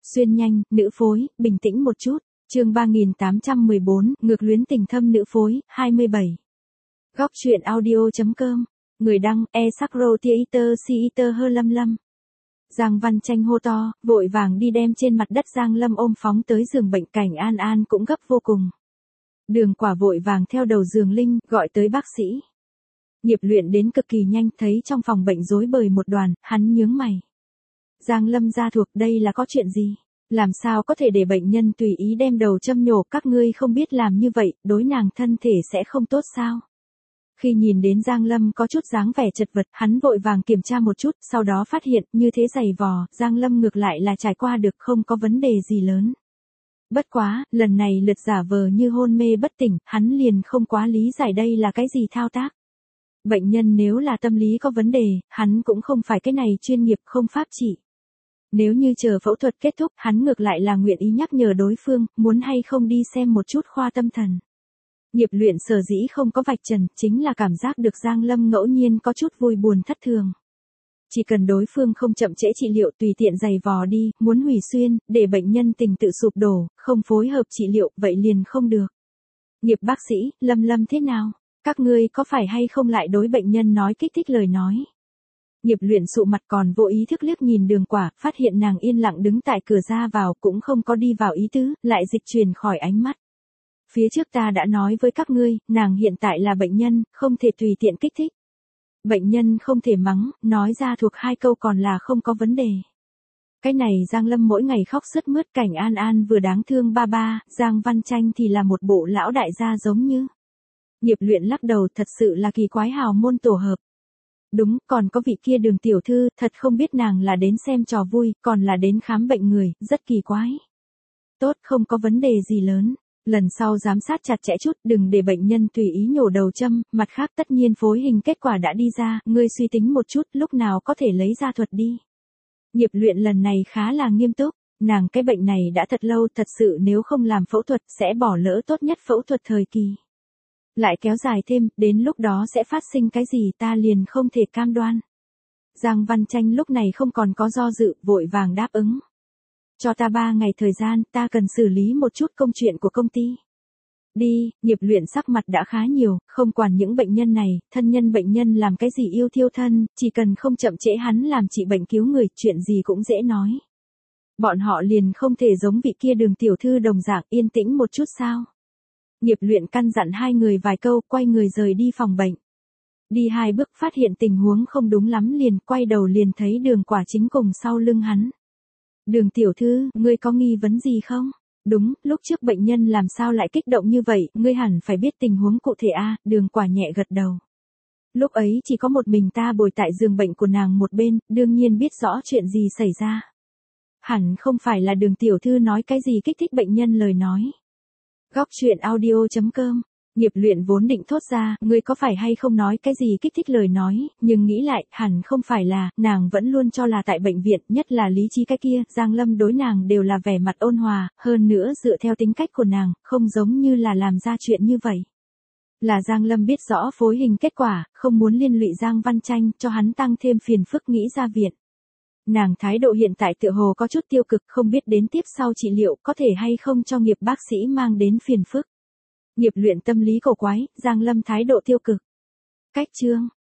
Xuyên nhanh, nữ phối, bình tĩnh một chút. Chương 3814, ngược luyến tình thâm nữ phối, 27. Góc truyện audio.com. Người đăng, Sakro Theater Theater Hơ Lâm Lâm. Giang Văn Tranh hô to, vội vàng đi đem trên mặt đất Giang Lâm ôm phóng tới giường bệnh. Cảnh An An cũng gấp vô cùng. Đường Quả vội vàng theo đầu giường Linh, gọi tới bác sĩ. Nghiệp Luyện đến cực kỳ nhanh, thấy trong phòng bệnh rối bời một đoàn, hắn nhướng mày. Giang Lâm gia thuộc, đây là có chuyện gì? Làm sao có thể để bệnh nhân tùy ý đem đầu châm nhổ, các ngươi không biết làm như vậy, đối nàng thân thể sẽ không tốt sao? Khi nhìn đến Giang Lâm có chút dáng vẻ chật vật, hắn vội vàng kiểm tra một chút, sau đó phát hiện, như thế giày vò, Giang Lâm ngược lại là trải qua được, không có vấn đề gì lớn. Bất quá, lần này lượt giả vờ như hôn mê bất tỉnh, hắn liền không quá lý giải đây là cái gì thao tác. Bệnh nhân nếu là tâm lý có vấn đề, hắn cũng không phải cái này chuyên nghiệp không pháp trị. Nếu như chờ phẫu thuật kết thúc, hắn ngược lại là nguyện ý nhắc nhở đối phương, muốn hay không đi xem một chút khoa tâm thần. Nghiệp Luyện sở dĩ không có vạch trần, chính là cảm giác được Giang Lâm ngẫu nhiên có chút vui buồn thất thường. Chỉ cần đối phương không chậm trễ trị liệu, tùy tiện giày vò đi, muốn hủy xuyên, để bệnh nhân tình tự sụp đổ, không phối hợp trị liệu, vậy liền không được. Nghiệp bác sĩ, Lâm Lâm thế nào? Các ngươi có phải hay không lại đối bệnh nhân nói kích thích lời nói? Nghiệp Luyện sụ mặt, còn vô ý thức liếc nhìn Đường Quả, phát hiện nàng yên lặng đứng tại cửa ra vào, cũng không có đi vào ý tứ, lại dịch chuyển khỏi ánh mắt. Phía trước ta đã nói với các ngươi, nàng hiện tại là bệnh nhân, không thể tùy tiện kích thích. Bệnh nhân không thể mắng, nói ra thuộc hai câu còn là không có vấn đề. Cái này Giang Lâm mỗi ngày khóc sướt mướt, Cảnh An An vừa đáng thương ba ba, Giang Văn Tranh thì là một bộ lão đại gia giống như. Nghiệp Luyện lắc đầu, thật sự là kỳ quái hào môn tổ hợp. Đúng, còn có vị kia Đường tiểu thư, thật không biết nàng là đến xem trò vui, còn là đến khám bệnh người, rất kỳ quái. Tốt, không có vấn đề gì lớn. Lần sau giám sát chặt chẽ chút, đừng để bệnh nhân tùy ý nhổ đầu châm, mặt khác tất nhiên phối hình kết quả đã đi ra, ngươi suy tính một chút, lúc nào có thể lấy ra thuật đi. Nghiệp Luyện lần này khá là nghiêm túc, nàng cái bệnh này đã thật lâu, thật sự nếu không làm phẫu thuật, sẽ bỏ lỡ tốt nhất phẫu thuật thời kỳ. Lại kéo dài thêm, đến lúc đó sẽ phát sinh cái gì ta liền không thể cam đoan. Giang Văn Tranh lúc này không còn có do dự, vội vàng đáp ứng. Cho ta 3 ngày thời gian, ta cần xử lý một chút công chuyện của công ty. Đi, Nghiệp Luyện sắc mặt đã khá nhiều, không quản những bệnh nhân này, thân nhân bệnh nhân làm cái gì yêu thiêu thân, chỉ cần không chậm trễ hắn làm trị bệnh cứu người, chuyện gì cũng dễ nói. Bọn họ liền không thể giống vị kia Đường tiểu thư đồng dạng yên tĩnh một chút sao. Nghiệp Luyện căn dặn hai người vài câu, quay người rời đi phòng bệnh. Đi 2 bước phát hiện tình huống không đúng lắm, liền quay đầu liền thấy Đường Quả chính cùng sau lưng hắn. Đường tiểu thư, ngươi có nghi vấn gì không? Đúng, lúc trước bệnh nhân làm sao lại kích động như vậy, ngươi hẳn phải biết tình huống cụ thể a. Đường Quả nhẹ gật đầu. Lúc ấy chỉ có một mình ta bồi tại giường bệnh của nàng một bên, đương nhiên biết rõ chuyện gì xảy ra. Hẳn không phải là Đường tiểu thư nói cái gì kích thích bệnh nhân lời nói. Góc truyện audio.com. Nghiệp Luyện vốn định thốt ra, ngươi có phải hay không nói cái gì kích thích lời nói, nhưng nghĩ lại, hẳn không phải là, nàng vẫn luôn cho là tại bệnh viện, nhất là lý trí cái kia, Giang Lâm đối nàng đều là vẻ mặt ôn hòa, hơn nữa dựa theo tính cách của nàng, không giống như là làm ra chuyện như vậy. Là Giang Lâm biết rõ phối hình kết quả, không muốn liên lụy Giang Văn Tranh, cho hắn tăng thêm phiền phức nghĩ ra viện. Nàng thái độ hiện tại tựa hồ có chút tiêu cực, không biết đến tiếp sau trị liệu có thể hay không cho Nghiệp bác sĩ mang đến phiền phức. Nghiệp Luyện tâm lý cổ quái, Giang Lâm thái độ tiêu cực. Cách chương.